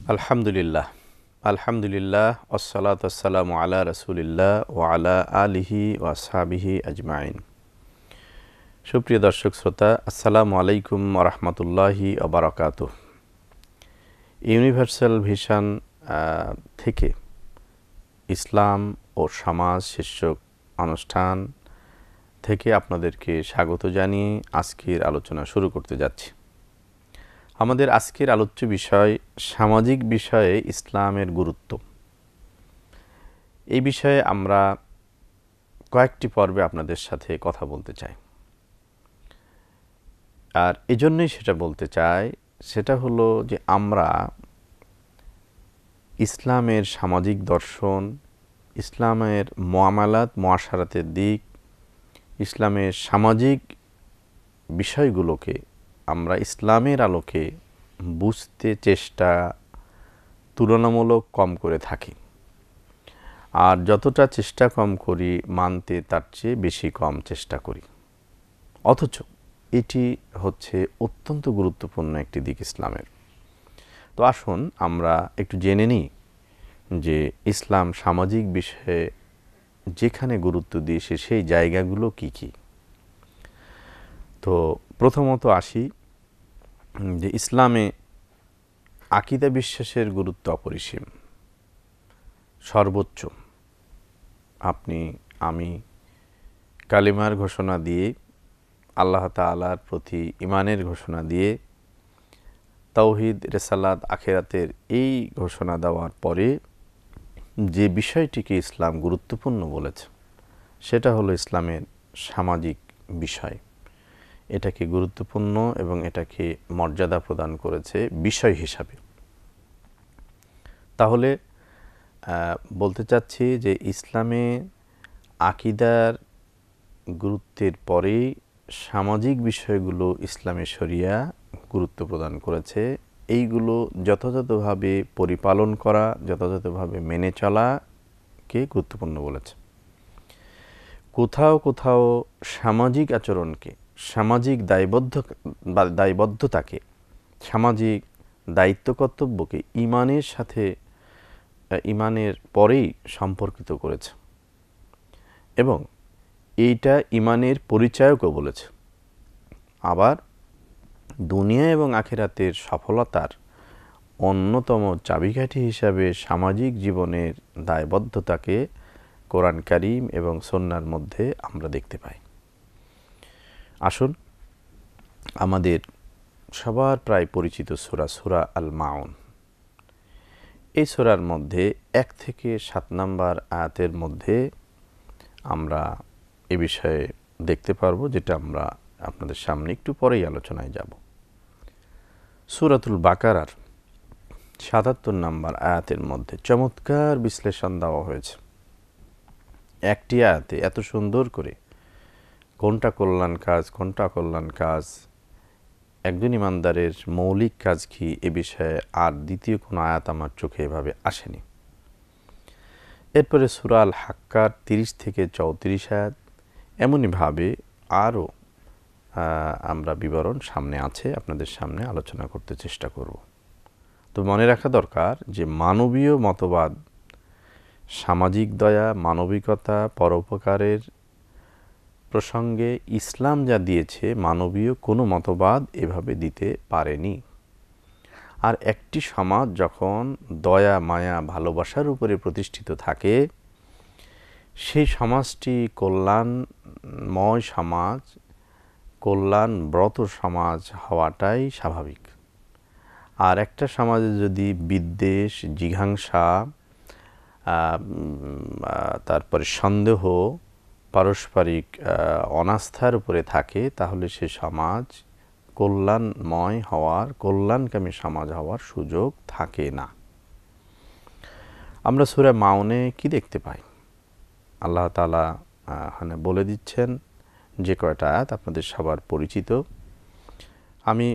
আলহামদুলিল্লাহ আলহামদুলিল্লাহ ওয়াসসালাতু ওয়াসসালামু আলা রাসূলিল্লাহ ওয়া আলা আলিহি ওয়া আসহাবিহি আজমাইন। সুপ্রিয় দর্শক শ্রোতা, আসসালামু আলাইকুম ওয়া রাহমাতুল্লাহি ওয়া বারাকাতুহু। ইউনিভার্সাল ভিশন থেকে ইসলাম ও সমাজ শীর্ষক অনুষ্ঠান থেকে আপনাদেরকে স্বাগত জানিয়ে আজকের আলোচনা শুরু করতে যাচ্ছি। আমাদের আজকের আলোচ্য বিষয় সামাজিক বিষয়ে ইসলামের গুরুত্ব। এই বিষয়ে আমরা কয়েকটি পর্বে আপনাদের সাথে কথা বলতে চাই। আর এজন্যই সেটা বলতে চাই, সেটা হলো যে আমরা ইসলামের সামাজিক দর্শন, ইসলামের মুআমালাত মুআশারাতের দিক, ইসলামের সামাজিক বিষয়গুলোকে আমরা ইসলামের আলোকে বুঝতে চেষ্টা তুলনামূলক কম করে থাকি। আর যতটা চেষ্টা কম করি মানতে, তার চেয়ে বেশি কম চেষ্টা করি। অথচ এটি হচ্ছে অত্যন্ত গুরুত্বপূর্ণ একটি দিক ইসলামের। তো আসুন আমরা একটু জেনে নিই যে ইসলাম সামাজিক বিষয়ে যেখানে গুরুত্ব দিয়েছে সেই জায়গাগুলো কি কি। তো প্রথমত আসি যে ইসলামে আকীদা বিশ্বাসের গুরুত্ব অপরিসীম, সর্বোচ্চ। আপনি আমি কালিমার ঘোষণা দিয়ে, আল্লাহ তাআলার প্রতি ঈমানের ঘোষণা দিয়ে, তাওহীদ, রিসালাত, আখিরাতের এই ঘোষণা দেওয়ার পরে যে বিষয়টিকে ইসলাম গুরুত্বপূর্ণ বলেছে সেটা হলো ইসলামের সামাজিক বিষয়। এটাকে গুরুত্বপূর্ণ এবং এটাকে মর্যাদা প্রদান করেছে বিষয় হিসাবে। তাহলে বলতে চাচ্ছি যে ইসলামে আকীদার গুরুত্বের পরেই সামাজিক বিষয়গুলো ইসলামে শরিয়া গুরুত্ব প্রদান করেছে। এইগুলো যথাযথভাবে পরিপালন করা, যথাযথভাবে মেনে চলাকে গুরুত্বপূর্ণ বলেছে। কোথাও কোথাও সামাজিক আচরণকে, সামাজিক দায়বদ্ধতাকে, সামাজিক দায়িত্ব কর্তব্যকে ঈমানের সাথে, ঈমানের পরেই সম্পর্কিত করেছে এবং এইটা ঈমানের পরিচায়কও বলেছে। আবার দুনিয়া এবং আখিরাতের সফলতার অন্যতম চাবিকাঠি হিসাবে সামাজিক জীবনের দায়বদ্ধতাকে কোরআন কারীম এবং সুন্নাহর মধ্যে আমরা দেখতে পাই। আসুন আমাদের সবার প্রায় পরিচিত সূরা আল মাউন, এই সূরার মধ্যে 1 থেকে 7 নম্বর আয়াতের মধ্যে আমরা এ বিষয়ে দেখতে পারবো, যেটা আমরা আপনাদের সামনে একটু পরেই আলোচনায় যাব। সূরাতুল বাকারার 77 নম্বর আয়াতের মধ্যে চমৎকার বিশ্লেষণ দেওয়া হয়েছে। একটি আয়াতে এত সুন্দর করে কোনটা কল্যাণ কাজ, কোনটা অকল্যাণ কাজ, একজন ইমানদারের মৌলিক কাজ কি, এ বিষয়ে আর দ্বিতীয় কোনো আয়াত আমার চোখে এভাবে আসেনি। এরপরে সূরা আল হাক্কার 30 থেকে 34 আয়াত, এমনইভাবে আরও আমরা বিবরণ সামনে আছে, আপনাদের সামনে আলোচনা করতে চেষ্টা করব। তো মনে রাখা দরকার যে মানবীয় মতবাদ, সামাজিক দয়া, মানবিকতা, পরোপকারের প্রসঙ্গে ইসলাম যা দিয়েছে মানবীয় কোনো মতবাদ এভাবে দিতে পারেনি। আর একটি সমাজ যখন দয়া, মায়া, ভালোবাসার উপরে প্রতিষ্ঠিত থাকে, সেই সমাজটি কল্যাণময় সমাজ, কল্যাণব্রত সমাজ হওয়াটাই স্বাভাবিক। আর একটা সমাজে যদি বিদ্বেষ, জিঘাংসা, তারপরে সন্দেহ, পারস্পরিক অনাস্থার উপরে থাকে, তাহলে সে সমাজ কল্যাণময় হওয়ার, কল্যাণকামী সমাজ হওয়ার সুযোগ থাকে না। আমরা সূরা মাউনে কি দেখতে পাই? আল্লাহ তাআলা এখানে বলে দিচ্ছেন যে কয়টা আয়াত আপনাদের সবার পরিচিত। আমি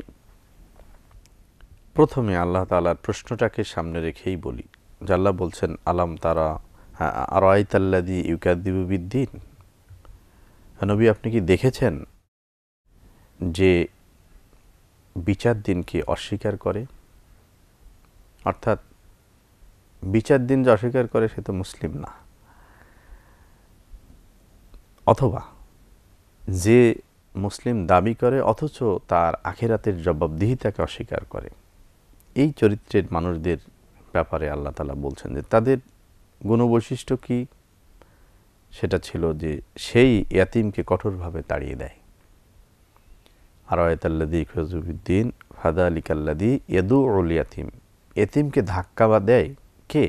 প্রথমে আল্লাহ তাআলার প্রশ্নটাকে সামনে রেখেই বলি। আল্লাহ বলছেন, আলাম তারা আরাআইতাল্লাযী ইউকাযযিবু বিদ্দীন, নবী আপনি কি দেখেছেন যে বিচার দিনকে অস্বীকার করে? অর্থাৎ বিচার দিন যে অস্বীকার করে সে তো মুসলিম না। অথবা যে মুসলিম দাবি করে অথচ তার আখিরাতের জবাবদিহিতাকে অস্বীকার করে, এই চরিত্রের মানুষদের ব্যাপারে আল্লাহ তাআলা বলছেন যে তাদের গুণবৈশিষ্ট্য কি? সেটা ছিল যে সেই ইয়াতিমকে কঠোরভাবে তাড়িয়ে দেয়। আরায়াতাল্লাযী ইউকাযযিবুদ্দিন ফাযালিকাল্লাযী ইয়াদুউল ইয়াতীম, এতিমকে ধাক্কা বা দেয় কে?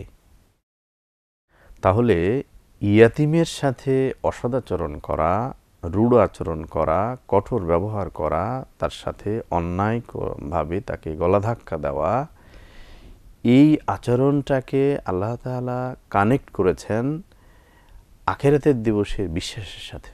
তাহলে ইয়াতিমের সাথে অসদাচরণ করা, রূঢ় আচরণ করা, কঠোর ব্যবহার করা, তার সাথে অন্যায়ভাবে তাকে গলা ধাক্কা দেওয়া, এই আচরণটাকে আল্লাহ তাআলা কানেক্ট করেছেন আখিরাতের দিবসের বিশ্বাসের সাথে।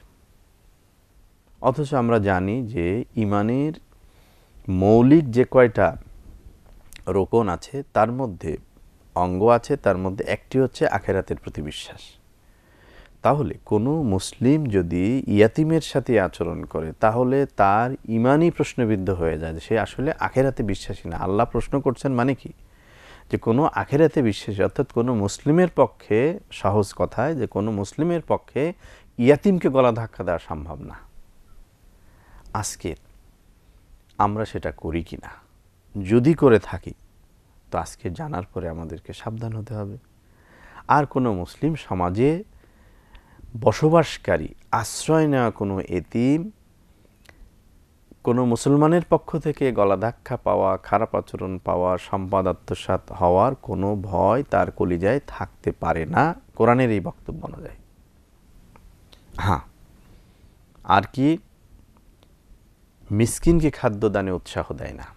অথচ আমরা জানি যে ইমানের মৌলিক যে কয়টা রোকন আছে তার মধ্যে অঙ্গ আছে, তার মধ্যে একটি হচ্ছে আখিরাতের প্রতি বিশ্বাস। তাহলে কোনো মুসলিম যদি ইয়াতিমের সাথে আচরণ করে তাহলে তার ইমানই প্রশ্নবিদ্ধ হয়ে যায়, সে আসলে আখিরাতে বিশ্বাসী না। আল্লাহ প্রশ্ন করছেন মানে কি? যে কোনো আখিরাতে বিশ্বাসী অর্থাৎ কোনো মুসলিমের পক্ষে, সহজ কথায় যে কোনো মুসলিমের পক্ষে ইয়াতিমকে গলা ধাক্কা দেওয়া সম্ভব না। আজকে আমরা সেটা করি কি না? যদি করে থাকি তো আজকে জানার পরে আমাদেরকে সাবধান হতে হবে। আর কোনো মুসলিম সমাজে বসবাসকারী, আশ্রয় নেওয়া কোনো এতিম কোনো মুসলমানের পক্ষ থেকে গলা ধাক্কা পাওয়া, খারাপ আচরণ পাওয়া, সম্পদ আত্মসাৎ হওয়ার কোনো ভয় তার কলিজায় থাকতে পারে না কোরআনের এই বক্তব্য অনুযায়ী। হ্যাঁ, আর কি? মিসকিনকে খাদ্যদানে উৎসাহ দেয় না।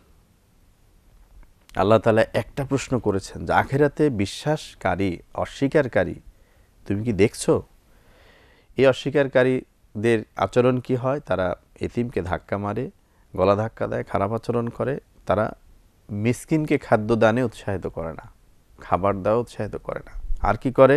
আল্লাহ তাআলা একটা প্রশ্ন করেছেন যে আখিরাতে বিশ্বাসকারী অস্বীকারী তুমি কি দেখছো? এই অস্বীকারীদের আচরণ কি হয়? তারা এতিমকে ধাক্কা মারে, গলা ধাক্কা দেয়, খারাপ আচরণ করে। তারা মিসকিনকে খাদ্যদানে উৎসাহিত করে না, খাবার দেওয়া উৎসাহিত করে না। আর কি করে?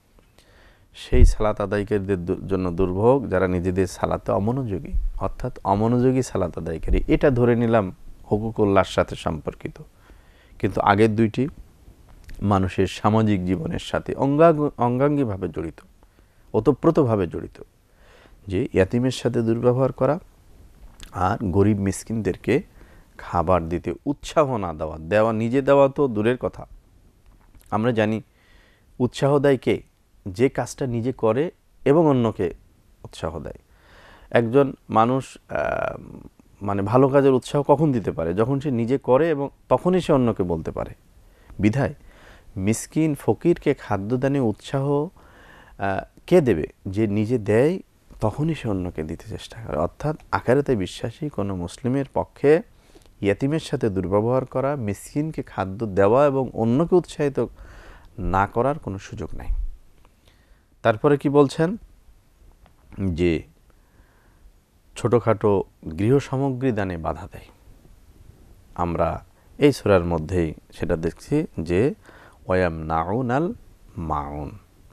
সেই সালাত আদায়কারীদের জন্য দুর্ভোগ যারা নিজেদের সালাতে অমনোযোগী, অর্থাৎ অমনোযোগী সালাত আদায়কারী। এটা ধরে নিলাম হুকুকুল্লাহর সাথে সম্পর্কিত, কিন্তু আগের দুইটি মানুষের সামাজিক জীবনের সাথে অঙ্গাঙ্গিভাবে জড়িত, ওতপ্রোতভাবে জড়িত। যে ইয়াতিমের সাথে দুর্ব্যবহার করা আর গরিব মিসকিনদেরকে খাবার দিতে উৎসাহ না দেওয়া নিজে দেওয়া তো দূরের কথা। আমরা জানি উৎসাহ দেয় কে? যে কাজটা নিজে করে এবং অন্যকে উৎসাহ দেয়। একজন মানুষ মানে ভালো কাজের উৎসাহ কখন দিতে পারে? যখন সে নিজে করে এবং তখনই সে অন্যকে বলতে পারে। বিধায় মিসকিন ফকিরকে খাদ্যদানে উৎসাহ কে দেবে? যে নিজে দেয় তখনই সে অন্যকে দিতে চেষ্টা করে। অর্থাৎ আখিরাতে বিশ্বাসী কোনো মুসলিমের পক্ষে ইয়াতিমের সাথে দুর্ব্যবহার করা, মিসকিনকে খাদ্য দেওয়া এবং অন্যকে উৎসাহিত না করার কোনো সুযোগ নাই। তারপরে কি বলছেন? যে ছোটোখাটো গৃহ সামগ্রী দানে বাধা দেয়। আমরা এই সূরার মধ্যেই সেটা দেখছি যে ওয়ায়ামনাউনাল মাউন,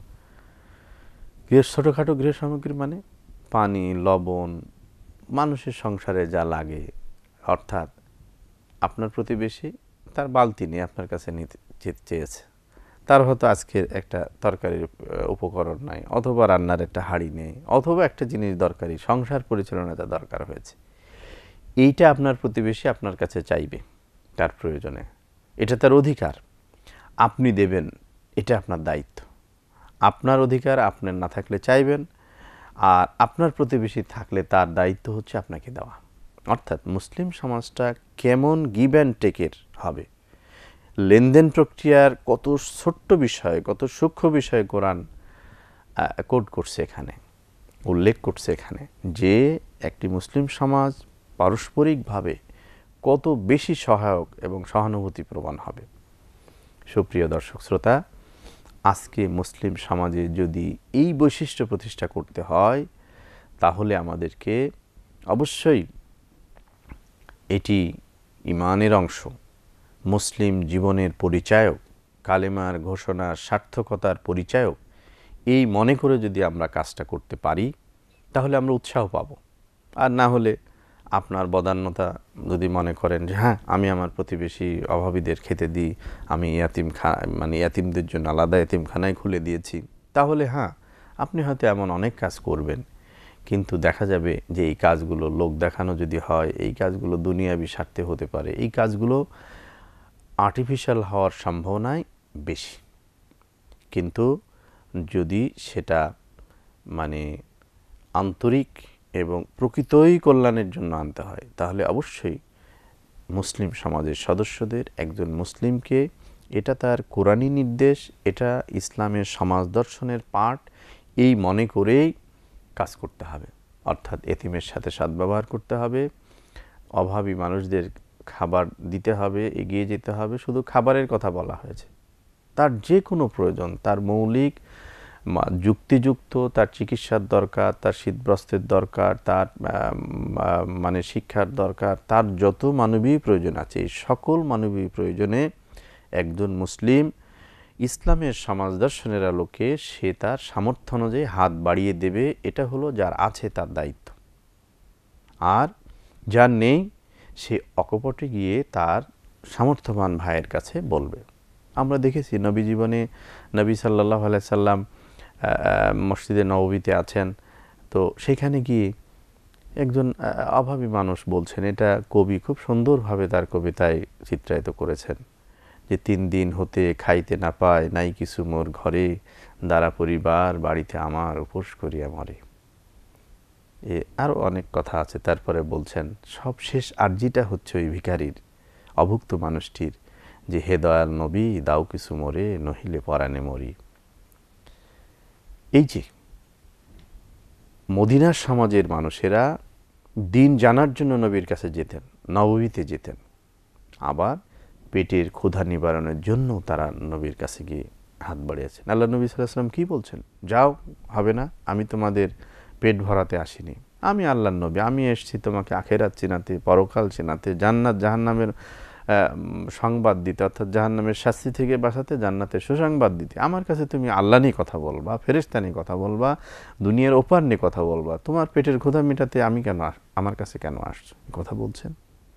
ছোটোখাটো গৃহ সামগ্রী মানে পানি, লবণ, মানুষের সংসারে যা লাগে। অর্থাৎ আপনার প্রতিবেশী তার বালতি নিয়ে আপনার কাছে নিতে চেয়েছে, তার হয়তো আজকের একটা তরকারির উপকরণ নাই, অথবা রান্নার একটা হাঁড়ি নেই, অথবা একটা জিনিস দরকারি, সংসার পরিচালনাটা দরকার হয়েছে। এইটা আপনার প্রতিবেশী আপনার কাছে চাইবে তার প্রয়োজনে, এটা তার অধিকার, আপনি দেবেন, এটা আপনার দায়িত্ব। আপনার অধিকার আপনার না থাকলে চাইবেন, আর আপনার প্রতিবেশী থাকলে তার দায়িত্ব হচ্ছে আপনাকে দেওয়া। অর্থাৎ মুসলিম সমাজটা কেমন গিভ অ্যান্ড টেকের হবে, লেনদেন প্রক্রিয়ার কত ছোট্ট বিষয়, কত সূক্ষ্ম বিষয় কোরআন কোড করছে এখানে, উল্লেখ করছে এখানে, যে একটি মুসলিম সমাজ পারস্পরিকভাবে কত বেশি সহায়ক এবং সহানুভূতি প্রবণ হবে। সুপ্রিয় দর্শক শ্রোতা, আজকে মুসলিম সমাজে যদি এই বৈশিষ্ট্য প্রতিষ্ঠা করতে হয় তাহলে আমাদেরকে অবশ্যই এটি ঈমানের অংশ, মুসলিম জীবনের পরিচায়ক, কালেমার ঘোষণা সার্থকতার পরিচায়ক, এই মনে করে যদি আমরা কাজটা করতে পারি তাহলে আমরা উৎসাহ পাব। আর না হলে আপনার বদান্যতা যদি মনে করেন যে হ্যাঁ আমি আমার প্রতিবেশী অভাবীদের খেতে দিই, আমি ইয়াতিমদের জন্য আলাদা এতিমখানায় খুলে দিয়েছি, তাহলে হ্যাঁ আপনি হয়তো এমন অনেক কাজ করবেন, কিন্তু দেখা যাবে যে এই কাজগুলো লোক দেখানো যদি হয়, এই কাজগুলো দুনিয়াবি স্বার্থে হতে পারে, এই কাজগুলো আর্টিফিশিয়াল হওয়ার সম্ভাবনাই বেশি। কিন্তু যদি সেটা আন্তরিক এবং প্রকৃতই কল্যাণের জন্য আনতে হয়, তাহলে অবশ্যই মুসলিম সমাজের সদস্যদের একজন মুসলিমকে এটা তার কোরআনী নির্দেশ, এটা ইসলামের সমাজ দর্শনের পাঠ, এই মনে করেই কাজ করতে হবে। অর্থাৎ এতিমের সাথে সদ্ব্যবহার করতে হবে, অভাবী মানুষদের খাবার দিতে হবে, এগিয়ে যেতে হবে। শুধু খাবারের কথা বলা হয়েছে, তার যে কোনো প্রয়োজন, তার মৌলিক যুক্তিযুক্ত তার চিকিৎসার দরকার, তার শীতবস্ত্রের দরকার, তার শিক্ষার দরকার, তার যত মানবীয় প্রয়োজন আছে, এই সকল মানবীয় প্রয়োজনে একজন মুসলিম ইসলামের সমাজ দর্শনের আলোকে সে তার সামর্থ্য অনুযায়ী হাত বাড়িয়ে দেবে। এটা হলো যার আছে তার দায়িত্ব। আর যার নেই সে অকপটে গিয়ে তার সামর্থ্যবান ভাইয়ের কাছে বলবে। আমরা দেখেছি নবী জীবনে, নবী সাল্লাল্লাহু আলাইহি সাল্লাম মসজিদে নববীতে আছেন, তো সেখানে গিয়ে একজন অভাবী মানুষ বলছেন, এটা কবি খুব সুন্দরভাবে তার কবিতায় চিত্রায়িত করেছেন, যে 3 দিন হতে খাইতে না পায়, নাই কিছু মোর ঘরে, দ্বারা পরিবার বাড়িতে আমার উপোস করিয়া মরে। আরও অনেক কথা আছে। তারপরে বলছেন সব শেষ আরজিটা হচ্ছে ওই ভিখারির, অভুক্ত মানুষটির, যে হে দয়াল নবী দাও কিছু মোরে, নহিলে পরাণে মরি। এই যে মদিনার সমাজের মানুষেরা দিন জানার জন্য নবীর কাছে যেতেন, নববীতে যেতেন, আবার পেটের ক্ষুধা নিবারণের জন্য তারা নবীর কাছে গিয়ে হাত বাড়িয়েছেন। আল্লাহ নবী সাল্লাল্লাহু আলাইহি ওয়াসাল্লাম কী বলছেন? যাও, হবে না, আমি তোমাদের পেট ভরাতে আসিনি, আমি আল্লাহর নবী, আমি এসেছি তোমাকে আখিরাত চিনাতে, পরকাল চিনাতে, জান্নাত জাহান্নামের সংবাদ দিতে, অর্থাৎ জাহান্নামের শাস্তি থেকে বাঁচাতে, জান্নাতের সুসংবাদ দিতে। আমার কাছে তুমি আল্লাহ নিয়ে কথা বলবা, ফেরেশতা নিয়ে কথা বলবা, দুনিয়ার ওপার নিয়ে কথা বলবা, তোমার পেটের ক্ষুধা মেটাতে আমি কেন আমার কাছে কেন আসছো? কথা বলছেন।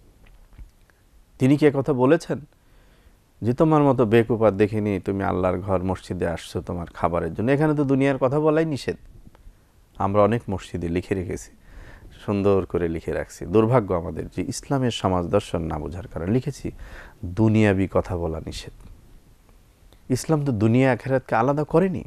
তিনি কি কথা বলেছেন যে তোমার মতো বেকুপার দেখিনি তুমি আল্লাহর ঘর মসজিদে আসছো তোমার খাবারের জন্য? এখানে তো দুনিয়ার কথা বলাই নিষেধ। আমরা অনেক মসজিদে লিখে রেখেছি, সুন্দর করে লিখে রাখছি। দুর্ভাগ্য আমাদের যে ইসলামের সমাজ দর্শন না বোঝার কারণে লিখেছি দুনিয়াবি কথা বলা নিষেধ। ইসলাম তো দুনিয়া আখেরাতকে আলাদা করেনি।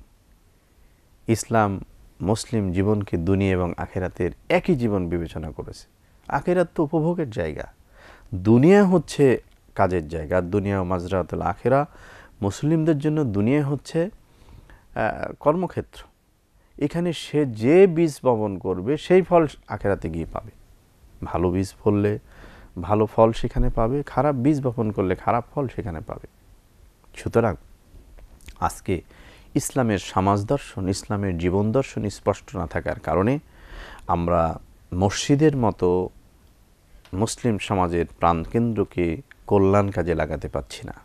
ইসলাম মুসলিম জীবনকে দুনিয়া এবং আখেরাতের একই জীবন বিবেচনা করেছে। আখেরাত তো উপভোগের জায়গা, দুনিয়া হচ্ছে কাজের জায়গা। দুনিয়া মাজরাতুল আখেরা, মুসলিমদের জন্য দুনিয়া হচ্ছে কর্মক্ষেত্র। এখানে সে যে বীজ বপন করবে সেই ফল আখেরাতে গিয়ে পাবে। ভালো বীজ ফললে ভালো ফল সেখানে পাবে, খারাপ বীজ বপন করলে খারাপ ফল সেখানে পাবে। সুতরাং আজকে ইসলামের সমাজ দর্শন, ইসলামের জীবন দর্শন স্পষ্ট না থাকার কারণে আমরা মসজিদের মতো মুসলিম সমাজের প্রাণকেন্দ্রকে কল্যাণ কাজে লাগাতে পারছি না।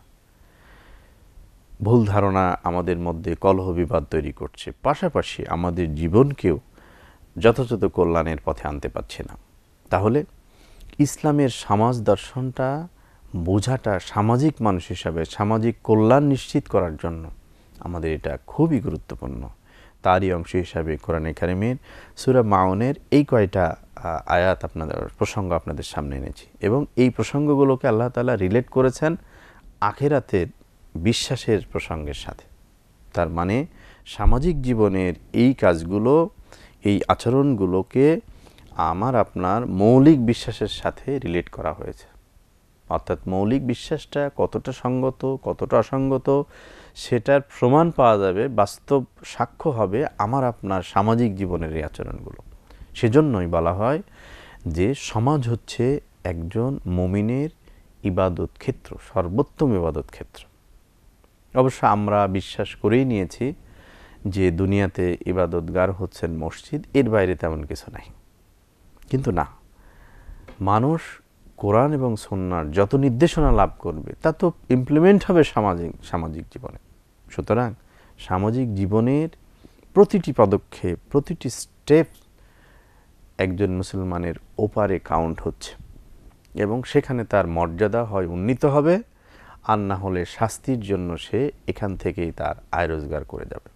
ভুল ধারণা আমাদের মধ্যে কলহ বিবাদ তৈরি করছে, পাশাপাশি আমাদের জীবনকেও যথাযথ কল্যাণের পথে আনতে পারছে না। তাহলে ইসলামের সমাজ দর্শনটা বোঝাটা সামাজিক মানুষ হিসাবে সামাজিক কল্যাণ নিশ্চিত করার জন্য আমাদের এটা খুবই গুরুত্বপূর্ণ। তারই অংশ হিসাবে কোরআনে কারিমের সূরা মাউনের এই কয়টা আয়াত প্রসঙ্গ আপনাদের সামনে এনেছি, এবং এই প্রসঙ্গগুলোকে আল্লাহ তাআলা রিলেট করেছেন আখিরাতের বিশ্বাসের প্রসঙ্গের সাথে। তার মানে সামাজিক জীবনের এই কাজগুলো, এই আচরণগুলোকে আমার আপনার মৌলিক বিশ্বাসের সাথে রিলেট করা হয়েছে। অর্থাৎ মৌলিক বিশ্বাসটা কতটা সঙ্গত কতটা অসঙ্গত সেটার প্রমাণ পাওয়া যাবে, বাস্তব সাক্ষ্য হবে আমার আপনার সামাজিক জীবনের এই আচরণগুলো। সেজন্যই বলা হয় যে সমাজ হচ্ছে একজন মুমিনের ইবাদত ক্ষেত্র, সর্বোত্তম ইবাদত ক্ষেত্র। অবশ্য আমরা বিশ্বাস করেই নিয়েছি যে দুনিয়াতে ইবাদতগার হচ্ছেন মসজিদ, এর বাইরে তেমন কিছু নাই। কিন্তু না, মানুষ কোরআন এবং সুন্নাহর যত নির্দেশনা লাভ করবে তা তো ইমপ্লিমেন্ট হবে সামাজিক জীবনে। সুতরাং সামাজিক জীবনের প্রতিটি পদক্ষেপ, প্রতিটি স্টেপ একজন মুসলমানের ওপারে কাউন্ট হচ্ছে এবং সেখানে তার মর্যাদা হয় উন্নীত হবে, আর না হলে শাস্তির জন্য সে এখান থেকেই তার আয় রোজগার করে যাবে।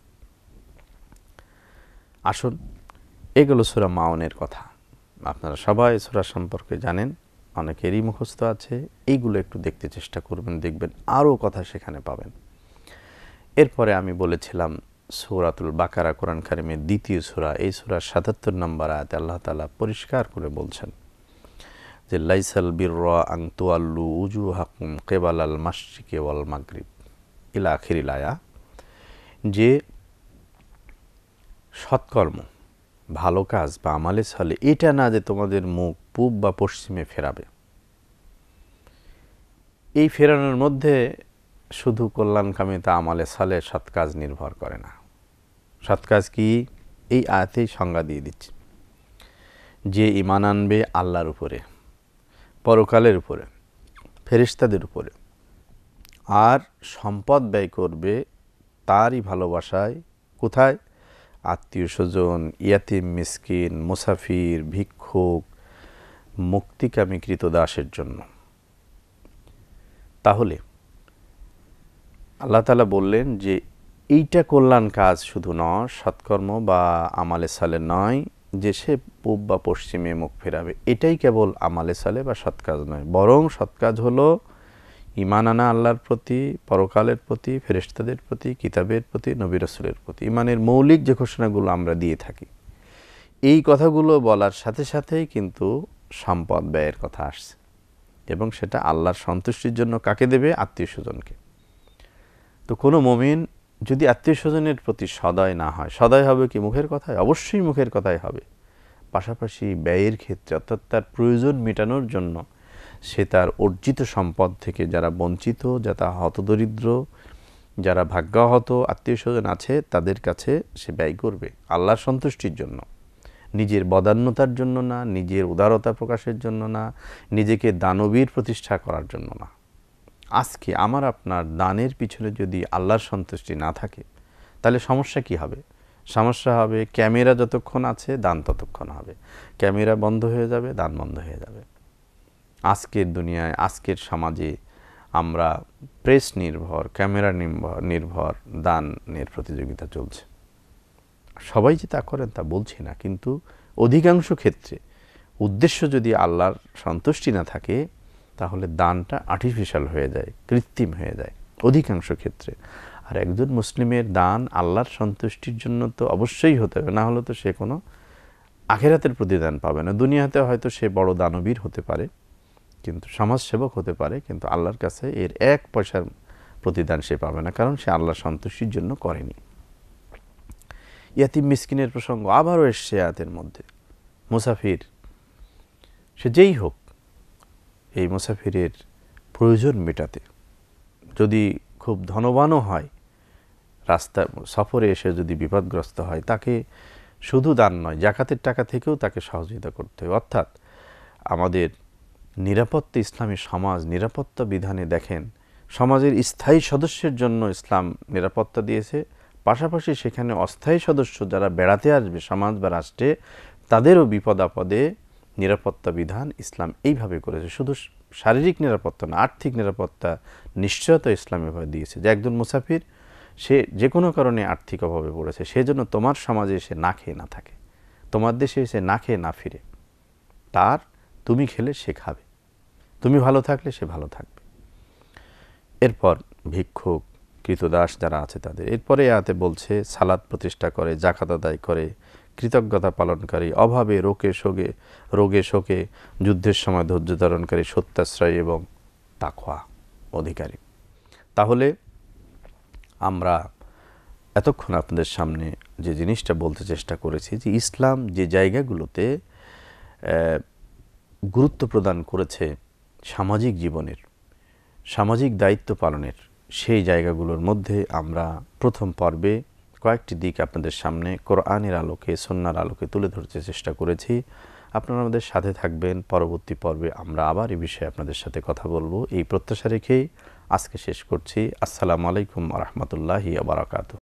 আসুন, এগুলো সূরা মাউনের কথা। আপনারা সবাই সূরা সম্পর্কে জানেন, অনেকেরই মুখস্থ আছে। এইগুলো একটু দেখতে চেষ্টা করবেন, দেখবেন আরও কথা সেখানে পাবেন। এরপরে আমি বলেছিলাম সূরাতুল বাকারা কোরআন কারিমের দ্বিতীয় সূরা, এই সূরার ৭৭ নম্বর আয়াতে আল্লাহ তাআলা পরিষ্কার করে বলছেন যে লাইসাল বিররা আন তুআল্লু উজুহাকুম কিবালাল মাশরিকি ওয়াল মাগরিব ইলা আখিরিল আয়া, যে সৎকর্ম, ভালো কাজ বা আমালে সালে এটা না যে তোমাদের মুখ পূব বা পশ্চিমে ফেরাবে। এই ফেরানোর মধ্যে শুধু কল্যাণকামিতা আমালে সালে সৎ কাজ নির্ভর করে না। সৎ কাজ কি? এই আয়াতেই সংজ্ঞা দিয়ে দিচ্ছে, যে ঈমান আনবে আল্লাহর উপরে, পরকালের উপরে, ফেরেশতাদের উপরে, আর সম্পদ ব্যয় করবে তারই ভালোবাসায়। কোথায়? আত্মীয় স্বজন, ইয়াতিম, মিসকিন, মুসাফির, ভিক্ষুক, মুক্তিকামী কৃতদাসের জন্য। তাহলে আল্লাহ তাআলা বললেন যে এইটা কল্যাণ কাজ শুধু নয়, সৎকর্ম বা আমালে সালে নয় যে সে পূব বা পশ্চিমে মুখ ফেরাবে, এটাই কেবল আমালে সালে বা সৎ কাজ নয়, বরং সৎ কাজ হলো ঈমান আনা আল্লাহর প্রতি, পরকালের প্রতি, ফেরেশতাদের প্রতি, কিতাবের প্রতি, নবী রাসূলের প্রতি। ঈমানের মৌলিক যে ঘোষণাগুলো আমরা দিয়ে থাকি, এই কথাগুলো বলার সাথে সাথেই কিন্তু সম্পদ ব্যয়ের কথা আসছে, এবং সেটা আল্লাহর সন্তুষ্টির জন্য কাকে দেবে? আত্মীয় স্বজনকে। তো কোনো মুমিন যদি আত্মীয় স্বজনের প্রতি সদয় না হয়, সদয় হবে কি মুখের কথায়? অবশ্যই মুখের কথাই হবে, পাশাপাশি ব্যয়ের ক্ষেত্রে, অর্থাৎ তার প্রয়োজন মেটানোর জন্য সে তার অর্জিত সম্পদ থেকে যারা বঞ্চিত, যারা হতদরিদ্র, যারা ভাগ্যাহত আত্মীয় স্বজন আছে, তাদের কাছে সে ব্যয় করবে আল্লাহর সন্তুষ্টির জন্য, নিজের বদান্যতার জন্য না, নিজের উদারতা প্রকাশের জন্য না, নিজেকে দানবীর প্রতিষ্ঠা করার জন্য না। আজকে আমার আপনার দানের পিছনে যদি আল্লাহর সন্তুষ্টি না থাকে, তাহলে সমস্যা কি হবে? সমস্যা হবে ক্যামেরা যতক্ষণ আছে দান ততক্ষণ হবে, ক্যামেরা বন্ধ হয়ে যাবে, দান বন্ধ হয়ে যাবে। আজকের দুনিয়ায়, আজকের সমাজে আমরা প্রেস নির্ভর, ক্যামেরা নির্ভর দানের প্রতিযোগিতা চলছে। সবাই যে তা করেন তা বলছি না, কিন্তু অধিকাংশ ক্ষেত্রে উদ্দেশ্য যদি আল্লাহর সন্তুষ্টি না থাকে, তাহলে দানটা আর্টিফিশিয়াল হয়ে যায়, কৃত্রিম হয়ে যায় অধিকাংশ ক্ষেত্রে। আর একজন মুসলিমের দান আল্লাহর সন্তুষ্টির জন্য তো অবশ্যই হতে হবে, না হলে তো সে কোনো আখিরাতের প্রতিদান পাবে না। দুনিয়াতে হয়তো সে বড় দানবীর হতে পারে, কিন্তু সমাজসেবক হতে পারে, কিন্তু আল্লাহর কাছে এর এক পয়সার প্রতিদান সে পাবে না, কারণ সে আল্লাহর সন্তুষ্টির জন্য করেনি। ইয়াতিম মিসকিনের প্রসঙ্গ আবারও এসছে আয়াতের মধ্যে। মুসাফির সে যেই হোক, এই মুসাফিরের প্রয়োজন মেটাতে, যদি খুব ধনবানও হয়, রাস্তা সফরে এসে যদি বিপদগ্রস্ত হয়, তাকে শুধু দান নয়, জাকাতের টাকা থেকেও তাকে সহযোগিতা করতে হবে। অর্থাৎ আমাদের নিরাপত্তা, ইসলামী সমাজ নিরাপত্তা বিধানে দেখেন, সমাজের স্থায়ী সদস্যের জন্য ইসলাম নিরাপত্তা দিয়েছে, পাশাপাশি সেখানে অস্থায়ী সদস্য যারা বেড়াতে আসবে সমাজ বা রাষ্ট্রে, তাদেরও বিপদ আপদে নিরাপত্তা বিধান ইসলাম এইভাবে করেছে। শুধু শারীরিক নিরাপত্তা না, আর্থিক নিরাপত্তা নিশ্চয়তা ইসলাম এভাবে দিয়েছে, যে একজন মুসাফির সে যে কোনো কারণে আর্থিক অভাবে পড়েছে, সেজন্য তোমার সমাজে এসে না খেয়ে না থাকে, তোমার দেশে এসে না খেয়ে না ফিরে, তার তুমি খেলে সে খাবে, তুমি ভালো থাকলে সে ভালো থাকবে। এরপর ভিক্ষুক, কৃতদাস যারা আছে তাদের। এরপরে আয়াতে বলছে সালাত প্রতিষ্ঠা করে, জাকাত আদায় করে, কৃতজ্ঞতা পালনকারী, অভাবে রোগে শোকে যুদ্ধের সময় ধৈর্য ধারণকারী, সত্যাশ্রয়ী এবং তাকওয়া অধিকারী। তাহলে আমরা এতক্ষণ আপনাদের সামনে যে জিনিসটা বলতে চেষ্টা করেছি, যে ইসলাম যে জায়গাগুলোতে গুরুত্ব প্রদান করেছে সামাজিক জীবনের, সামাজিক দায়িত্ব পালনের, সেই জায়গাগুলোর মধ্যে আমরা প্রথম পর্বে কয়েকটি দিক আপনাদের সামনে কোরআনের আলোকে, সুন্নাহর আলোকে তুলে ধরতে চেষ্টা করেছি। আপনারা আমাদের সাথে থাকবেন। পরবর্তী পর্বে আমরা আবার এই বিষয়ে আপনাদের সাথে কথা বলবো, এই প্রত্যাশা রেখেই আজকে শেষ করছি। আসসালামু আলাইকুম ওয়া রাহমাতুল্লাহি ওয়া বারাকাতুহু।